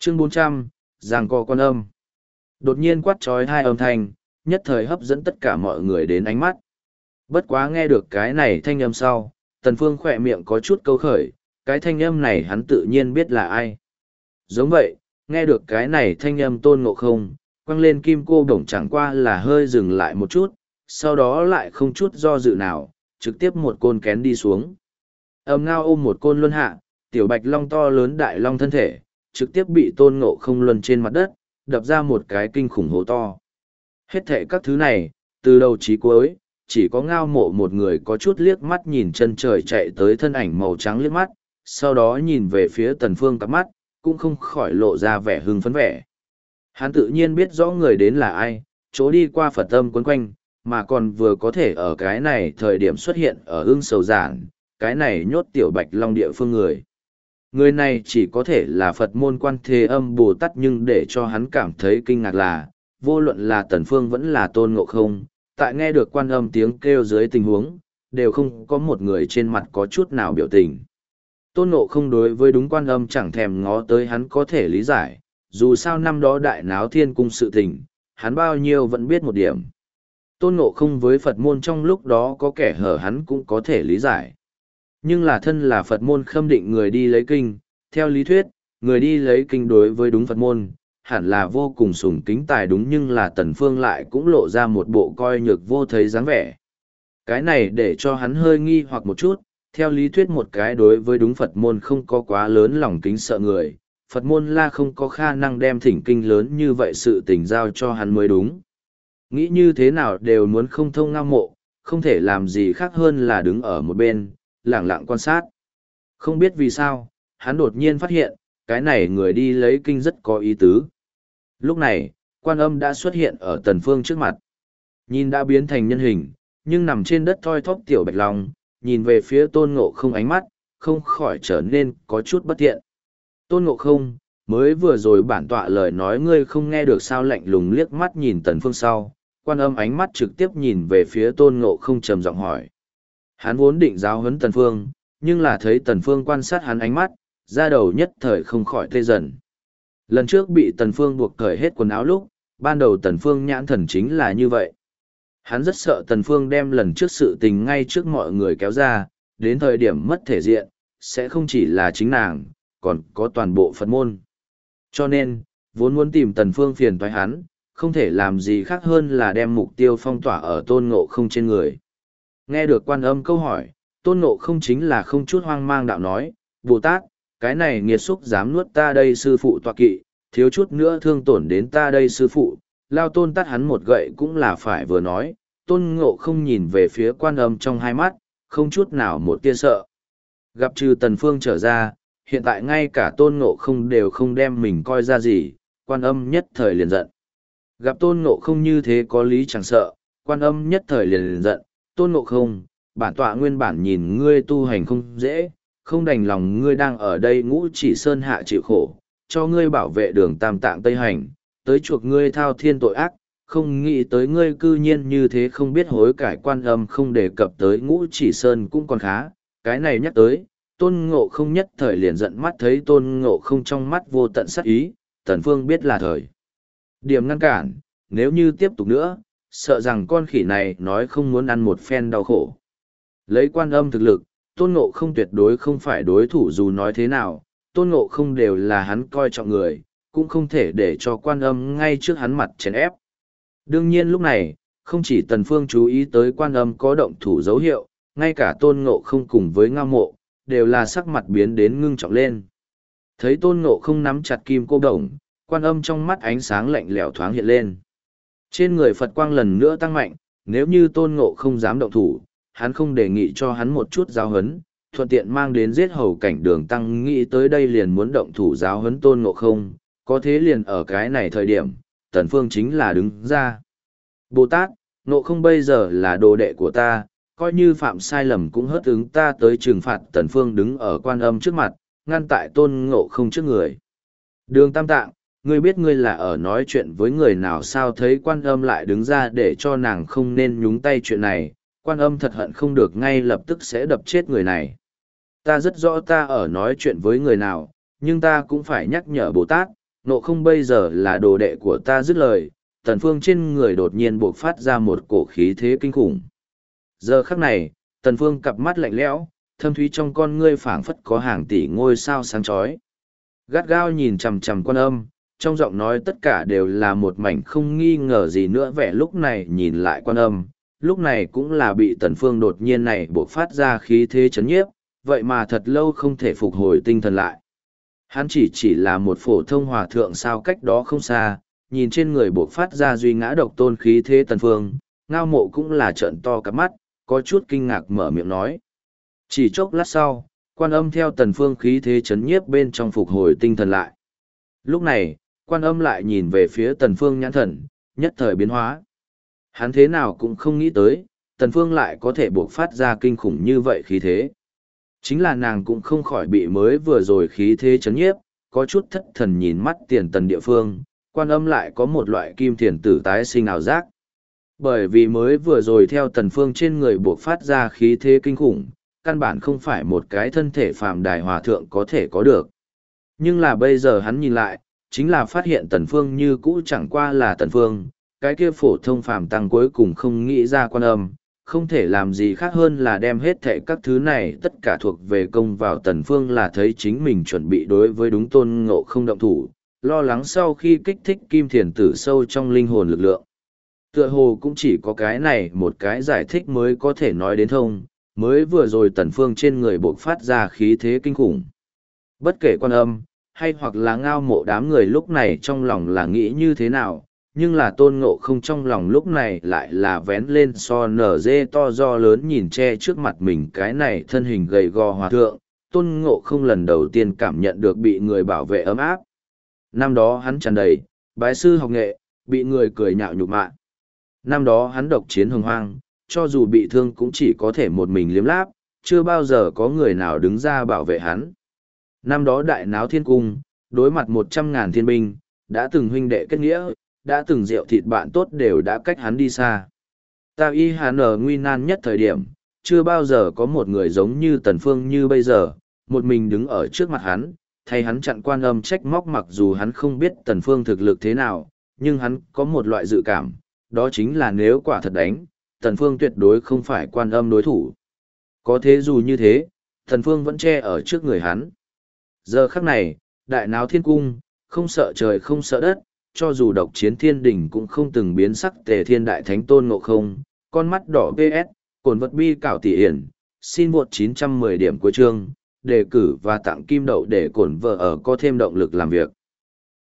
Chương 400, giằng co quan âm. Đột nhiên quát trói hai âm thanh, nhất thời hấp dẫn tất cả mọi người đến ánh mắt. Bất quá nghe được cái này thanh âm sau, Tần Phương khỏe miệng có chút câu khởi, cái thanh âm này hắn tự nhiên biết là ai. Giống vậy, nghe được cái này thanh âm Tôn Ngộ Không, quăng lên kim cô đồng chẳng qua là hơi dừng lại một chút, sau đó lại không chút do dự nào, trực tiếp một côn kén đi xuống. Ầm ngao ôm một côn luân hạ, tiểu bạch long to lớn đại long thân thể, trực tiếp bị Tôn Ngộ Không luân trên mặt đất, đập ra một cái kinh khủng hố to. Hết thệ các thứ này, từ đầu chí cuối, chỉ có Ngao Mộ một người có chút liếc mắt nhìn chân trời chạy tới thân ảnh màu trắng liếc mắt, sau đó nhìn về phía Tần Phương cặp mắt, cũng không khỏi lộ ra vẻ hưng phấn vẻ. Hắn tự nhiên biết rõ người đến là ai, chỗ đi qua Phật tâm quấn quanh, mà còn vừa có thể ở cái này thời điểm xuất hiện ở Ưng Sầu Giản, cái này nhốt tiểu bạch long địa phương người. Người này chỉ có thể là Phật môn Quan Thế Âm Bồ Tát, nhưng để cho hắn cảm thấy kinh ngạc là, vô luận là Tần Phương vẫn là Tôn Ngộ Không, tại nghe được Quan Âm tiếng kêu dưới tình huống, đều không có một người trên mặt có chút nào biểu tình. Tôn Ngộ Không đối với đúng Quan Âm chẳng thèm ngó tới hắn có thể lý giải, dù sao năm đó đại náo thiên cung sự tình, hắn bao nhiêu vẫn biết một điểm. Tôn Ngộ Không với Phật môn trong lúc đó có kẻ hở hắn cũng có thể lý giải. Nhưng là thân là Phật môn khâm định người đi lấy kinh, theo lý thuyết, người đi lấy kinh đối với đúng Phật môn, hẳn là vô cùng sùng kính tài đúng, nhưng là Tần Phương lại cũng lộ ra một bộ coi nhược vô thấy dáng vẻ. Cái này để cho hắn hơi nghi hoặc một chút, theo lý thuyết một cái đối với đúng Phật môn không có quá lớn lòng kính sợ người, Phật môn la không có khả năng đem thỉnh kinh lớn như vậy sự tình giao cho hắn mới đúng. Nghĩ như thế nào đều muốn không thông Ngao Mộ, không thể làm gì khác hơn là đứng ở một bên, lẳng lặng quan sát. Không biết vì sao, hắn đột nhiên phát hiện, cái này người đi lấy kinh rất có ý tứ. Lúc này, Quan Âm đã xuất hiện ở Tần Phương trước mặt. Nhìn đã biến thành nhân hình, nhưng nằm trên đất thoi thóp tiểu bạch long, nhìn về phía Tôn Ngộ Không ánh mắt, không khỏi trở nên có chút bất thiện. Tôn Ngộ Không, mới vừa rồi bản tọa lời nói ngươi không nghe được sao? Lạnh lùng liếc mắt nhìn Tần Phương sau, Quan Âm ánh mắt trực tiếp nhìn về phía Tôn Ngộ Không trầm giọng hỏi. Hắn vốn định giáo huấn Tần Phương, nhưng là thấy Tần Phương quan sát hắn ánh mắt, da đầu nhất thời không khỏi tê dần. Lần trước bị Tần Phương buộc cởi hết quần áo lúc, ban đầu Tần Phương nhãn thần chính là như vậy. Hắn rất sợ Tần Phương đem lần trước sự tình ngay trước mọi người kéo ra, đến thời điểm mất thể diện, sẽ không chỉ là chính nàng, còn có toàn bộ Phật môn. Cho nên, vốn muốn tìm Tần Phương phiền toái hắn, không thể làm gì khác hơn là đem mục tiêu phong tỏa ở Tôn Ngộ Không trên người. Nghe được Quan Âm câu hỏi, Tôn Ngộ Không chính là không chút hoang mang đạo nói, Bồ Tát, cái này nghiệt xúc dám nuốt ta đây sư phụ tọa kỵ, thiếu chút nữa thương tổn đến ta đây sư phụ, lao Tôn tát hắn một gậy cũng là phải vừa nói. Tôn Ngộ Không nhìn về phía Quan Âm trong hai mắt, không chút nào một tia sợ. Gặp trừ Tần Phương trở ra, hiện tại ngay cả Tôn Ngộ Không đều không đem mình coi ra gì, Quan Âm nhất thời liền giận. Gặp Tôn Ngộ Không như thế có lý chẳng sợ, Quan Âm nhất thời liền giận, Tôn Ngộ Không, bản tọa nguyên bản nhìn ngươi tu hành không dễ, không đành lòng ngươi đang ở đây Ngũ Chỉ Sơn hạ chịu khổ, cho ngươi bảo vệ đường Tam Tạng Tây Hành, tới chuộc ngươi thao thiên tội ác, không nghĩ tới ngươi cư nhiên như thế không biết hối cải. Quan Âm không đề cập tới Ngũ Chỉ Sơn cũng còn khá, cái này nhắc tới, Tôn Ngộ Không nhất thời liền giận, mắt thấy Tôn Ngộ Không trong mắt vô tận sát ý, Tần Phương biết là thời điểm ngăn cản, nếu như tiếp tục nữa, sợ rằng con khỉ này nói không muốn ăn một phen đau khổ. Lấy Quan Âm thực lực, Tôn Ngộ Không tuyệt đối không phải đối thủ, dù nói thế nào, Tôn Ngộ Không đều là hắn coi trọng người, cũng không thể để cho Quan Âm ngay trước hắn mặt chèn ép. Đương nhiên lúc này, không chỉ Tần Phương chú ý tới Quan Âm có động thủ dấu hiệu, ngay cả Tôn Ngộ Không cùng với Ngao Mộ, đều là sắc mặt biến đến ngưng trọng lên. Thấy Tôn Ngộ Không nắm chặt kim cô đồng, Quan Âm trong mắt ánh sáng lạnh lẽo thoáng hiện lên. Trên người Phật quang lần nữa tăng mạnh, nếu như Tôn Ngộ Không dám động thủ, hắn không đề nghị cho hắn một chút giáo huấn, thuận tiện mang đến giết hầu cảnh Đường Tăng, nghĩ tới đây liền muốn động thủ giáo huấn Tôn Ngộ Không, có thế liền ở cái này thời điểm, Tần Phương chính là đứng ra. Bồ Tát, Ngộ Không bây giờ là đồ đệ của ta, coi như phạm sai lầm cũng hớt ứng ta tới trừng phạt. Tần Phương đứng ở Quan Âm trước mặt, ngăn tại Tôn Ngộ Không trước người. Đường Tam Tạng, ngươi biết ngươi là ở nói chuyện với người nào sao? Thấy Quan Âm lại đứng ra để cho nàng không nên nhúng tay chuyện này, Quan Âm thật hận không được ngay lập tức sẽ đập chết người này. Ta rất rõ ta ở nói chuyện với người nào, nhưng ta cũng phải nhắc nhở Bồ Tát, Ngộ không bây giờ là đồ đệ của ta, dứt lời, Tần Phương trên người đột nhiên bộc phát ra một cổ khí thế kinh khủng. Giờ khắc này, Tần Phương cặp mắt lạnh lẽo, thâm thúy trong con ngươi phảng phất có hàng tỷ ngôi sao sáng chói. Gắt gao nhìn chằm chằm Quan Âm, trong giọng nói tất cả đều là một mảnh không nghi ngờ gì nữa vẻ. Lúc này nhìn lại Quan Âm, lúc này cũng là bị Tần Phương đột nhiên này bộc phát ra khí thế chấn nhiếp, vậy mà thật lâu không thể phục hồi tinh thần lại. Hắn chỉ là một phổ thông hòa thượng sao, cách đó không xa, nhìn trên người bộc phát ra duy ngã độc tôn khí thế Tần Phương, Ngao Mộ cũng là trợn to cả mắt, có chút kinh ngạc mở miệng nói. Chỉ chốc lát sau, Quan Âm theo Tần Phương khí thế chấn nhiếp bên trong phục hồi tinh thần lại. Lúc này, Quan Âm lại nhìn về phía Tần Phương nhãn thần, nhất thời biến hóa. Hắn thế nào cũng không nghĩ tới, Tần Phương lại có thể bộc phát ra kinh khủng như vậy khí thế. Chính là nàng cũng không khỏi bị mới vừa rồi khí thế chấn nhiếp, có chút thất thần nhìn mắt Tiền Tần địa phương, Quan Âm lại có một loại kim thiền tử tái sinh ảo giác. Bởi vì mới vừa rồi theo Tần Phương trên người bộc phát ra khí thế kinh khủng, căn bản không phải một cái thân thể phàm đài hòa thượng có thể có được. Nhưng là bây giờ hắn nhìn lại, chính là phát hiện Tần Phương như cũ chẳng qua là Tần Phương, cái kia phổ thông phàm tăng cuối cùng không nghĩ ra Quan Âm, không thể làm gì khác hơn là đem hết thảy các thứ này tất cả thuộc về công vào Tần Phương, là thấy chính mình chuẩn bị đối với đúng Tôn Ngộ không động thủ, lo lắng sau khi kích thích kim thiền tử sâu trong linh hồn lực lượng. Tựa hồ cũng chỉ có cái này một cái giải thích mới có thể nói đến thông, mới vừa rồi Tần Phương trên người bộc phát ra khí thế kinh khủng. Bất kể Quan Âm, hay hoặc là Ngao Mộ đám người lúc này trong lòng là nghĩ như thế nào, nhưng là Tôn Ngộ không trong lòng lúc này lại là vén lên so nở dê to do lớn nhìn che trước mặt mình cái này thân hình gầy gò hòa thượng. Tôn Ngộ không lần đầu tiên cảm nhận được bị người bảo vệ ấm áp. Năm đó hắn tràn đầy, bái sư học nghệ, bị người cười nhạo nhục mạ. Năm đó hắn độc chiến hồng hoang, cho dù bị thương cũng chỉ có thể một mình liếm láp, chưa bao giờ có người nào đứng ra bảo vệ hắn. Năm đó đại náo thiên cung, đối mặt 100.000 thiên binh, đã từng huynh đệ kết nghĩa, đã từng rượu thịt bạn tốt đều đã cách hắn đi xa. Ta y hàn ở nguy nan nhất thời điểm, chưa bao giờ có một người giống như Tần Phương như bây giờ, một mình đứng ở trước mặt hắn, thay hắn chặn Quan Âm trách móc. Mặc dù hắn không biết Tần Phương thực lực thế nào, nhưng hắn có một loại dự cảm, đó chính là nếu quả thật đánh, Tần Phương tuyệt đối không phải Quan Âm đối thủ. Có thế dù như thế, Tần Phương vẫn che ở trước người hắn. Giờ khắc này, đại náo thiên cung, không sợ trời không sợ đất, cho dù độc chiến thiên đỉnh cũng không từng biến sắc. Tề Thiên Đại Thánh Tôn Ngộ không, con mắt đỏ PS, cồn vật bi cảo tỷ hiển, xin vượt 910 điểm cuối chương, đề cử và tặng kim đậu để cổn vợ ở có thêm động lực làm việc.